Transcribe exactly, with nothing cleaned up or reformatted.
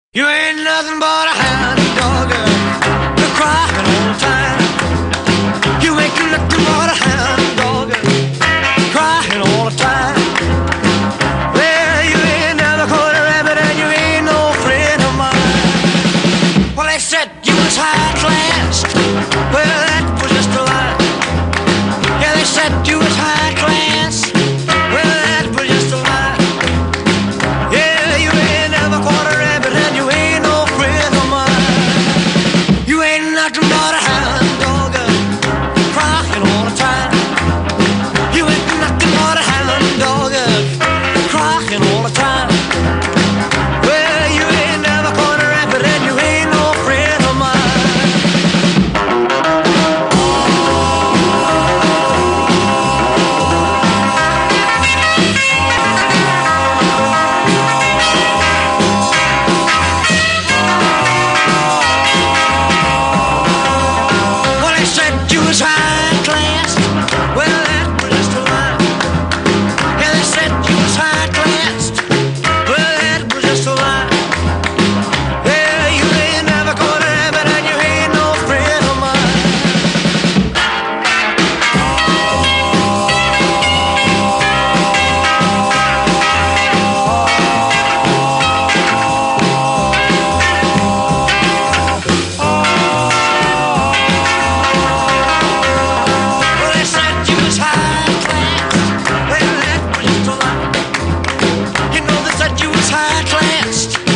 You ain't nothing but a hound dog, you're crying all the time. You ain't nothing but a hound dog, crying all the time. Well, you ain't never caught a rabbit and you ain't no friend of mine. Well, they said you was high class, well, that was just a lie. Yeah, they said you was high class, well, that was just a lie. Yeah, you ain't never caught a rabbit and you ain't no friend of mine. You ain't nothing but a hound dog, crying all the time. You ain't nothing but a hound dog, crying all the time. Well, you ain't never caught a rabbit and you ain't no friend of mine. Well, they said you was high class, well, that was just a lie. Yeah, they said you was high class, well, that was just a lie. Yeah, you ain't never caught a rabbit and you ain't no friend of mine. Well, they said you was high class, well, that was just a lie. You know they said you was high class,